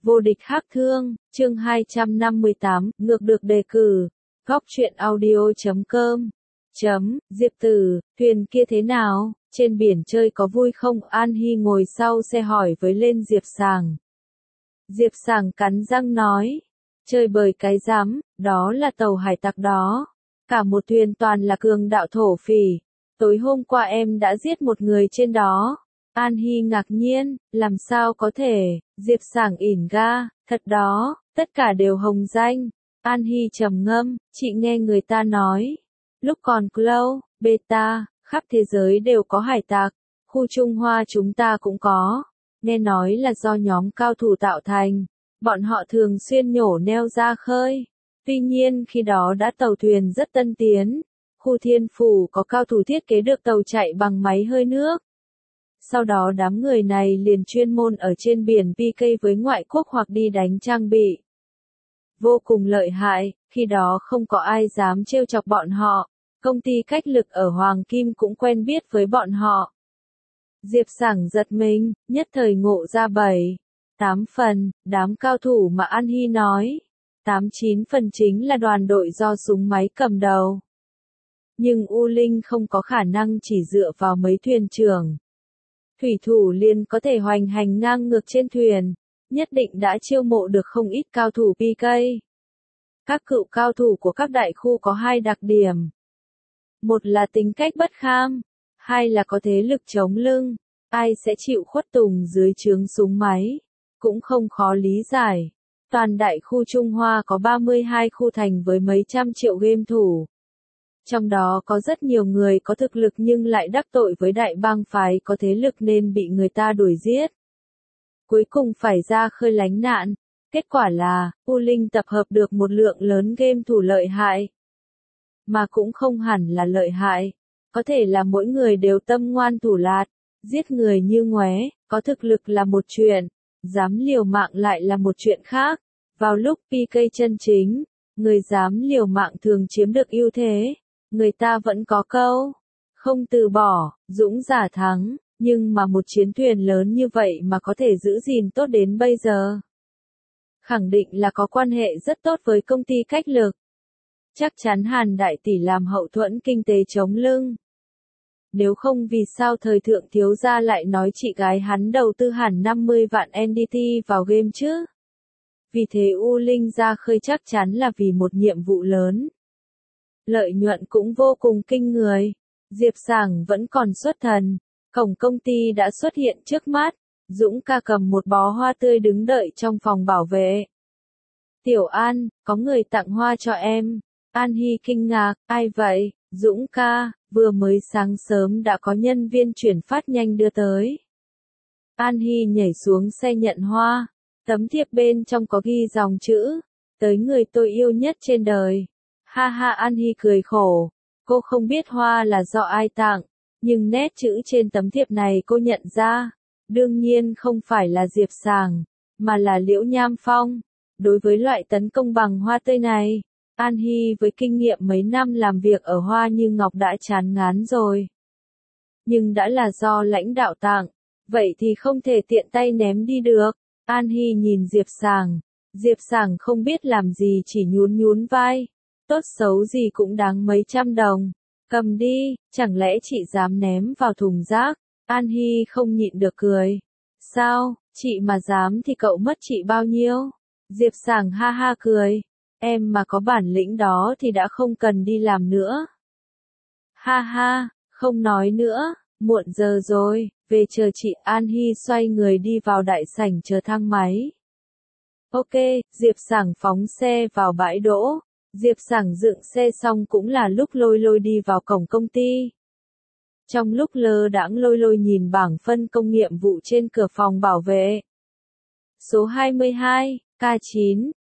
Vô địch hắc thương, chương 258, ngược được đề cử. Góc truyện audio.com. Diệp Tử, thuyền kia thế nào? Trên biển chơi có vui không? An Hi ngồi sau xe hỏi với lên Diệp Sàng. Diệp Sàng cắn răng nói. Chơi bời cái rắm, đó là tàu hải tặc đó. Cả một thuyền toàn là cường đạo thổ phỉ. Tối hôm qua em đã giết một người trên đó. An Hi ngạc nhiên, làm sao có thể? Diệp Sàng ỉn ga, thật đó, tất cả đều hồng danh. An Hi trầm ngâm, chị nghe người ta nói. Lúc còn Clow, Beta, khắp thế giới đều có hải tặc. Khu Trung Hoa chúng ta cũng có. Nghe nói là do nhóm cao thủ tạo thành. Bọn họ thường xuyên nhổ neo ra khơi. Tuy nhiên khi đó đã tàu thuyền rất tân tiến. Khu Thiên Phủ có cao thủ thiết kế được tàu chạy bằng máy hơi nước. Sau đó đám người này liền chuyên môn ở trên biển PK với ngoại quốc hoặc đi đánh trang bị. Vô cùng lợi hại, khi đó không có ai dám trêu chọc bọn họ. Công ty cách lực ở Hoàng Kim cũng quen biết với bọn họ. Diệp Sảng giật mình, nhất thời ngộ ra 7-8 phần, đám cao thủ mà An Hi nói. 8-9 phần chính là đoàn đội do súng máy cầm đầu. Nhưng U Linh không có khả năng chỉ dựa vào mấy thuyền trưởng. Thủy thủ liền có thể hoành hành ngang ngược trên thuyền, nhất định đã chiêu mộ được không ít cao thủ PK. Các cựu cao thủ của các đại khu có hai đặc điểm. Một là tính cách bất kham, hai là có thế lực chống lưng, ai sẽ chịu khuất tùng dưới trướng súng máy, cũng không khó lý giải. Toàn đại khu Trung Hoa có 32 khu thành với mấy trăm triệu game thủ. Trong đó có rất nhiều người có thực lực nhưng lại đắc tội với đại bang phái có thế lực nên bị người ta đuổi giết. Cuối cùng phải ra khơi lánh nạn. Kết quả là, U Linh tập hợp được một lượng lớn game thủ lợi hại. Mà cũng không hẳn là lợi hại. Có thể là mỗi người đều tâm ngoan thủ lạt. Giết người như ngoé, có thực lực là một chuyện. Dám liều mạng lại là một chuyện khác. Vào lúc PK chân chính, người dám liều mạng thường chiếm được ưu thế. Người ta vẫn có câu, không từ bỏ, dũng giả thắng, nhưng mà một chiến thuyền lớn như vậy mà có thể giữ gìn tốt đến bây giờ. Khẳng định là có quan hệ rất tốt với công ty cách lực. Chắc chắn Hàn Đại Tỷ làm hậu thuẫn kinh tế chống lưng. Nếu không vì sao thời thượng thiếu gia lại nói chị gái hắn đầu tư hẳn 50 vạn NDT vào game chứ? Vì thế U Linh ra khơi chắc chắn là vì một nhiệm vụ lớn. Lợi nhuận cũng vô cùng kinh người. Diệp Sảng vẫn còn xuất thần. Cổng công ty đã xuất hiện trước mắt. Dũng ca cầm một bó hoa tươi đứng đợi trong phòng bảo vệ. Tiểu An, có người tặng hoa cho em. An Hi kinh ngạc, ai vậy? Dũng ca, vừa mới sáng sớm đã có nhân viên chuyển phát nhanh đưa tới. An Hi nhảy xuống xe nhận hoa. Tấm thiệp bên trong có ghi dòng chữ. Tới người tôi yêu nhất trên đời. Ha ha, An Hi cười khổ. Cô không biết hoa là do ai tặng, nhưng nét chữ trên tấm thiệp này cô nhận ra. Đương nhiên không phải là Diệp Sàng, mà là Liễu Nham Phong. Đối với loại tấn công bằng hoa tươi này, An Hi với kinh nghiệm mấy năm làm việc ở Hoa Như Ngọc đã chán ngán rồi. Nhưng đã là do lãnh đạo tặng, vậy thì không thể tiện tay ném đi được. An Hi nhìn Diệp Sàng. Diệp Sàng không biết làm gì chỉ nhún nhún vai. Tốt xấu gì cũng đáng mấy trăm đồng. Cầm đi, chẳng lẽ chị dám ném vào thùng rác? An Hi không nhịn được cười. Sao, chị mà dám thì cậu mất chị bao nhiêu? Diệp Sàng ha ha cười. Em mà có bản lĩnh đó thì đã không cần đi làm nữa. Ha ha, không nói nữa, muộn giờ rồi, về chờ chị. An Hi xoay người đi vào đại sảnh chờ thang máy. Ok, Diệp Sàng phóng xe vào bãi đỗ. Diệp Sảng dựng xe xong cũng là lúc Lôi Lôi đi vào cổng công ty. Trong lúc lơ đãng Lôi Lôi nhìn bảng phân công nhiệm vụ trên cửa phòng bảo vệ. Số 22, K9,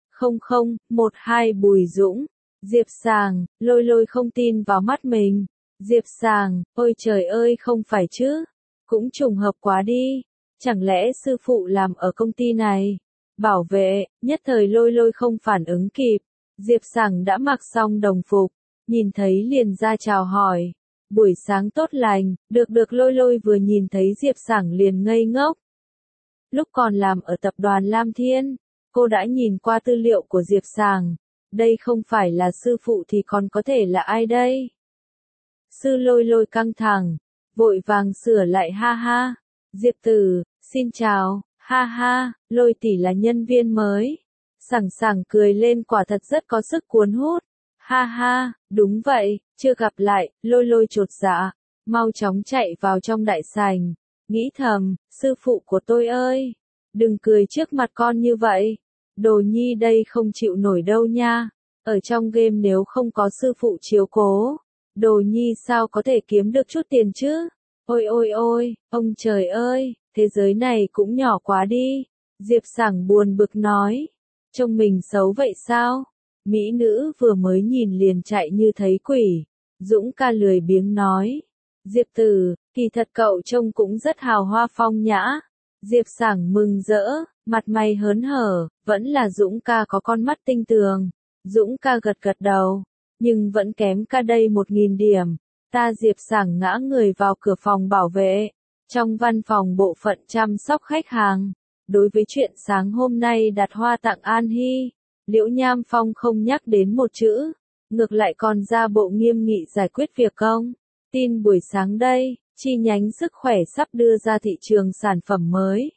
0012 Bùi Dũng. Diệp Sàng, Lôi Lôi không tin vào mắt mình. Diệp Sàng, ôi trời ơi không phải chứ. Cũng trùng hợp quá đi. Chẳng lẽ sư phụ làm ở công ty này? Bảo vệ, nhất thời Lôi Lôi không phản ứng kịp. Diệp Sảng đã mặc xong đồng phục, nhìn thấy liền ra chào hỏi. Buổi sáng tốt lành, được Lôi Lôi vừa nhìn thấy Diệp Sảng liền ngây ngốc. Lúc còn làm ở tập đoàn Lam Thiên, Cô đã nhìn qua tư liệu của Diệp Sảng. Đây không phải là sư phụ thì còn có thể là ai đây? Sư Lôi Lôi căng thẳng, vội vàng sửa lại ha ha. Diệp Tử, xin chào, ha ha, Lôi tỷ là nhân viên mới. Sảng Sảng cười lên quả thật rất có sức cuốn hút. Ha ha, đúng vậy, chưa gặp lại, Lôi Lôi chột dạ, mau chóng chạy vào trong đại sảnh, nghĩ thầm, sư phụ của tôi ơi, đừng cười trước mặt con như vậy. Đồ nhi đây không chịu nổi đâu nha. Ở trong game nếu không có sư phụ chiếu cố, đồ nhi sao có thể kiếm được chút tiền chứ? Ôi ôi ôi, ông trời ơi, thế giới này cũng nhỏ quá đi. Diệp Sảng buồn bực nói. Trông mình xấu vậy sao? Mỹ nữ vừa mới nhìn liền chạy như thấy quỷ. Dũng ca lười biếng nói. Diệp Tử, kỳ thật cậu trông cũng rất hào hoa phong nhã. Diệp Sảng mừng rỡ, mặt mày hớn hở, vẫn là Dũng ca có con mắt tinh tường. Dũng ca gật gật đầu, nhưng vẫn kém ca đây 1000 điểm. Ta Diệp Sảng ngã người vào cửa phòng bảo vệ, trong văn phòng bộ phận chăm sóc khách hàng. Đối với chuyện sáng hôm nay đặt hoa tặng An Hy, Liễu Nham Phong không nhắc đến một chữ, ngược lại còn ra bộ nghiêm nghị giải quyết việc công. Tin buổi sáng đây, chi nhánh sức khỏe sắp đưa ra thị trường sản phẩm mới.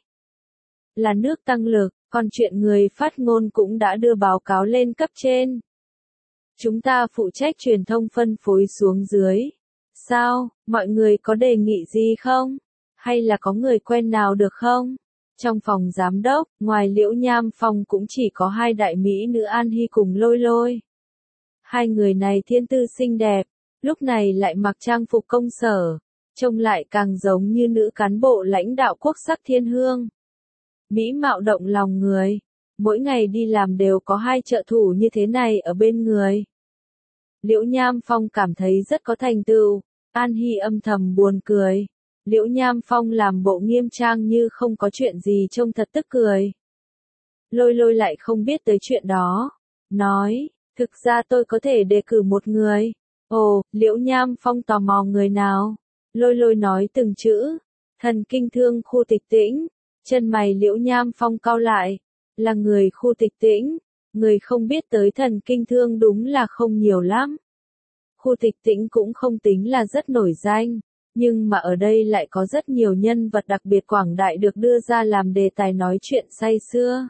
Là nước tăng lực, còn chuyện người phát ngôn cũng đã đưa báo cáo lên cấp trên. Chúng ta phụ trách truyền thông phân phối xuống dưới. Sao, mọi người có đề nghị gì không? Hay là có người quen nào được không? Trong phòng giám đốc, ngoài Liễu Nham Phong cũng chỉ có hai đại mỹ nữ An Hy cùng Lôi Lôi. Hai người này thiên tư xinh đẹp, lúc này lại mặc trang phục công sở, trông lại càng giống như nữ cán bộ lãnh đạo quốc sắc thiên hương. Mỹ mạo động lòng người, mỗi ngày đi làm đều có hai trợ thủ như thế này ở bên người. Liễu Nham Phong cảm thấy rất có thành tựu, An Hy âm thầm buồn cười. Liễu Nham Phong làm bộ nghiêm trang như không có chuyện gì trông thật tức cười. Lôi Lôi lại không biết tới chuyện đó, nói, thực ra tôi có thể đề cử một người. Ồ, Liễu Nham Phong tò mò người nào? Lôi Lôi nói từng chữ, thần kinh thương khu Tịch Tĩnh. Chân mày Liễu Nham Phong cau lại, là người khu Tịch Tĩnh, người không biết tới thần kinh thương đúng là không nhiều lắm. Khu Tịch Tĩnh cũng không tính là rất nổi danh, nhưng mà ở đây lại có rất nhiều nhân vật đặc biệt quảng đại được đưa ra làm đề tài nói chuyện say sưa.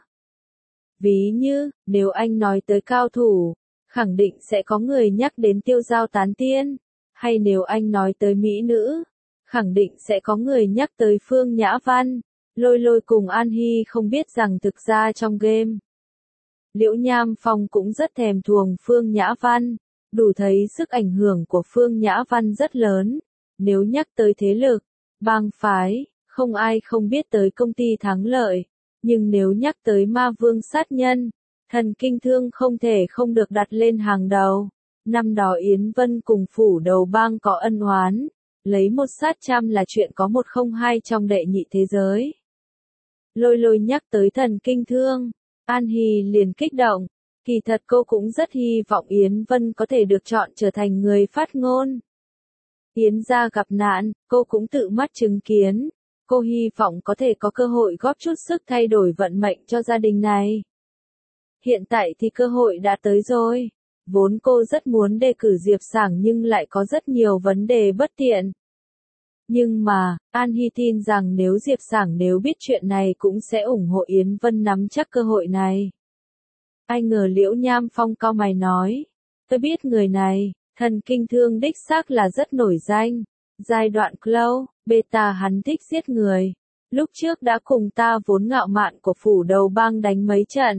Ví như, nếu anh nói tới cao thủ, khẳng định sẽ có người nhắc đến Tiêu Dao Tán Tiên, hay nếu anh nói tới mỹ nữ, khẳng định sẽ có người nhắc tới Phương Nhã Văn. Lôi Lôi cùng An Hy không biết rằng thực ra trong game, Liễu Nham Phong cũng rất thèm thuồng Phương Nhã Văn, đủ thấy sức ảnh hưởng của Phương Nhã Văn rất lớn. Nếu nhắc tới thế lực, bang phái, không ai không biết tới công ty Thắng Lợi, nhưng nếu nhắc tới ma vương sát nhân, thần kinh thương không thể không được đặt lên hàng đầu. Năm đó Yến Vân cùng phủ đầu bang có ân oán, lấy 1 sát 100 là chuyện có 102 trong đệ nhị thế giới. Lôi Lôi nhắc tới thần kinh thương, An Hy liền kích động, kỳ thật cô cũng rất hy vọng Yến Vân có thể được chọn trở thành người phát ngôn. Yến gia gặp nạn, cô cũng tự mắt chứng kiến, cô hy vọng có thể có cơ hội góp chút sức thay đổi vận mệnh cho gia đình này. Hiện tại thì cơ hội đã tới rồi, vốn cô rất muốn đề cử Diệp Sảng nhưng lại có rất nhiều vấn đề bất tiện. Nhưng mà, An Hy tin rằng nếu Diệp Sảng nếu biết chuyện này cũng sẽ ủng hộ Yến Vân nắm chắc cơ hội này. Ai ngờ Liễu Nham Phong cau mày nói, tôi biết người này, thần kinh thương đích xác là rất nổi danh. Giai đoạn Clow, beta hắn thích giết người. Lúc trước đã cùng ta vốn ngạo mạn của phủ đầu bang đánh mấy trận.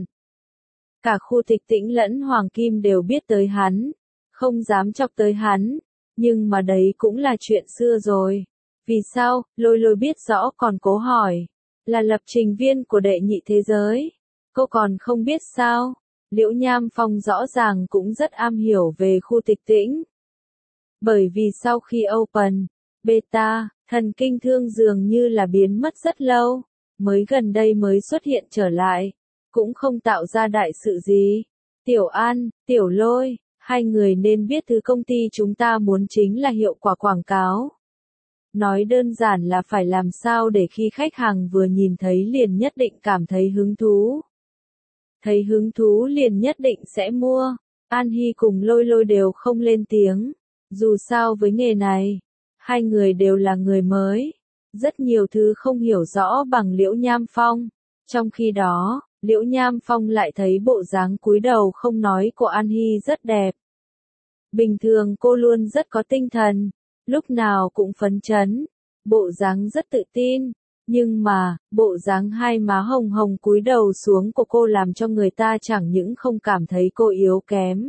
Cả khu Tịch Tĩnh lẫn Hoàng Kim đều biết tới hắn, không dám chọc tới hắn, nhưng mà đấy cũng là chuyện xưa rồi. Vì sao, Lôi Lôi biết rõ còn cố hỏi, là lập trình viên của đệ nhị thế giới. Cô còn không biết sao, Liễu Nham Phong rõ ràng cũng rất am hiểu về khu Tịch Tĩnh. Bởi vì sau khi Open, Beta, thần kinh thương dường như là biến mất rất lâu, mới gần đây mới xuất hiện trở lại, cũng không tạo ra đại sự gì. Tiểu An, Tiểu Lôi, hai người nên biết thứ công ty chúng ta muốn chính là hiệu quả quảng cáo. Nói đơn giản là phải làm sao để khi khách hàng vừa nhìn thấy liền nhất định cảm thấy hứng thú. thấy hứng thú liền nhất định sẽ mua. An Hy cùng Lôi Lôi đều không lên tiếng. Dù sao với nghề này, hai người đều là người mới. Rất nhiều thứ không hiểu rõ bằng Liễu Nham Phong. Trong khi đó, Liễu Nham Phong lại thấy bộ dáng cúi đầu không nói của An Hy rất đẹp. Bình thường cô luôn rất có tinh thần, lúc nào cũng phấn chấn, bộ dáng rất tự tin. Nhưng mà, bộ dáng hai má hồng hồng cúi đầu xuống của cô làm cho người ta chẳng những không cảm thấy cô yếu kém,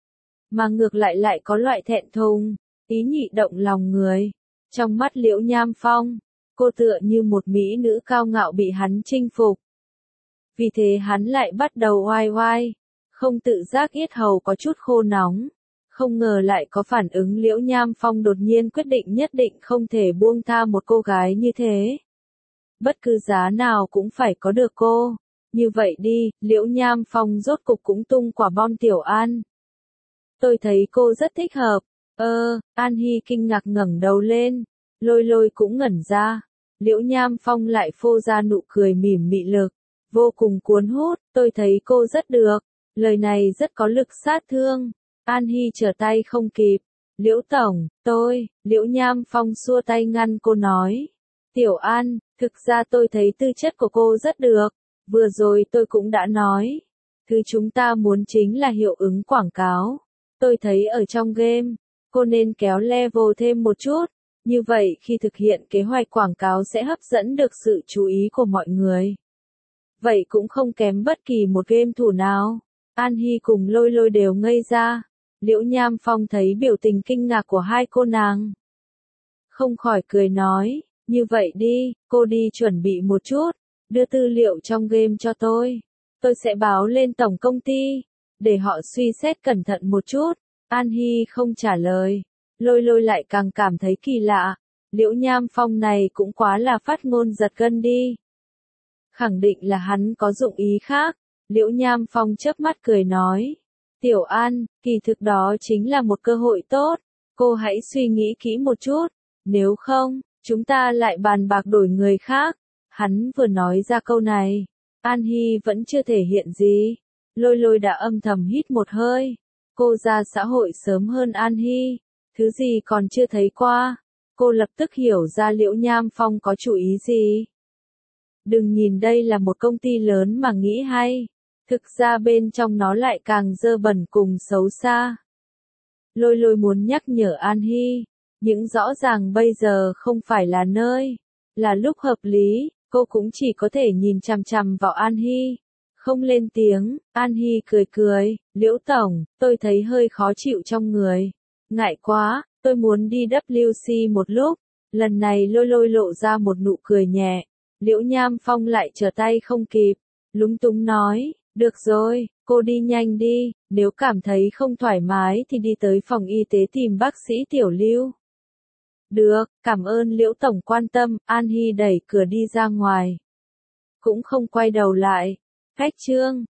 mà ngược lại lại có loại thẹn thùng, ý nhị động lòng người. Trong mắt Liễu Nham Phong, cô tựa như một mỹ nữ cao ngạo bị hắn chinh phục. Vì thế hắn lại bắt đầu oai oai, không tự giác yết hầu có chút khô nóng. Không ngờ lại có phản ứng. Liễu Nham Phong đột nhiên quyết định nhất định không thể buông tha một cô gái như thế. Bất cứ giá nào cũng phải có được cô. Như vậy đi, Liễu Nham Phong rốt cục cũng tung quả bom Tiểu An. Tôi thấy cô rất thích hợp. An Hy kinh ngạc ngẩng đầu lên. Lôi Lôi cũng ngẩn ra. Liễu Nham Phong lại phô ra nụ cười mỉm mị lực, vô cùng cuốn hút. Tôi thấy cô rất được. Lời này rất có lực sát thương. An Hy trở tay không kịp. Liễu Tổng, Liễu Nham Phong xua tay ngăn cô nói. Tiểu An, thực ra tôi thấy tư chất của cô rất được. Vừa rồi tôi cũng đã nói. Thứ chúng ta muốn chính là hiệu ứng quảng cáo. Tôi thấy ở trong game, cô nên kéo level thêm một chút. Như vậy khi thực hiện kế hoạch quảng cáo sẽ hấp dẫn được sự chú ý của mọi người. Vậy cũng không kém bất kỳ một game thủ nào. An Hy cùng Lôi Lôi đều ngây ra. Liễu Nham Phong thấy biểu tình kinh ngạc của hai cô nàng, không khỏi cười nói, như vậy đi, cô đi chuẩn bị một chút, đưa tư liệu trong game cho tôi sẽ báo lên tổng công ty, để họ suy xét cẩn thận một chút. An Hy không trả lời, Lôi Lôi lại càng cảm thấy kỳ lạ, Liễu Nham Phong này cũng quá là phát ngôn giật gân đi. Khẳng định là hắn có dụng ý khác. Liễu Nham Phong chớp mắt cười nói, Tiểu An, kỳ thực đó chính là một cơ hội tốt, cô hãy suy nghĩ kỹ một chút, nếu không, chúng ta lại bàn bạc đổi người khác. Hắn vừa nói ra câu này, An Hy vẫn chưa thể hiện gì. Lôi Lôi đã âm thầm hít một hơi, cô ra xã hội sớm hơn An Hy, thứ gì còn chưa thấy qua. Cô lập tức hiểu ra Liễu Nham Phong có chủ ý gì. Đừng nhìn đây là một công ty lớn mà nghĩ hay. Thực ra bên trong nó lại càng dơ bẩn cùng xấu xa. Lôi Lôi muốn nhắc nhở An Hy, những rõ ràng bây giờ không phải là nơi, là lúc hợp lý, cô cũng chỉ có thể nhìn chằm chằm vào An Hy, không lên tiếng. An Hy cười cười, Liễu Tổng, tôi thấy hơi khó chịu trong người. Ngại quá, tôi muốn đi WC một lúc. Lần này Lôi Lôi lộ ra một nụ cười nhẹ. Liễu Nham Phong lại trở tay không kịp, lúng túng nói, được rồi, cô đi nhanh đi, nếu cảm thấy không thoải mái thì đi tới phòng y tế tìm bác sĩ Tiểu Lưu. Được, cảm ơn Liễu Tổng quan tâm. An Hy đẩy cửa đi ra ngoài, cũng không quay đầu lại. Cách chương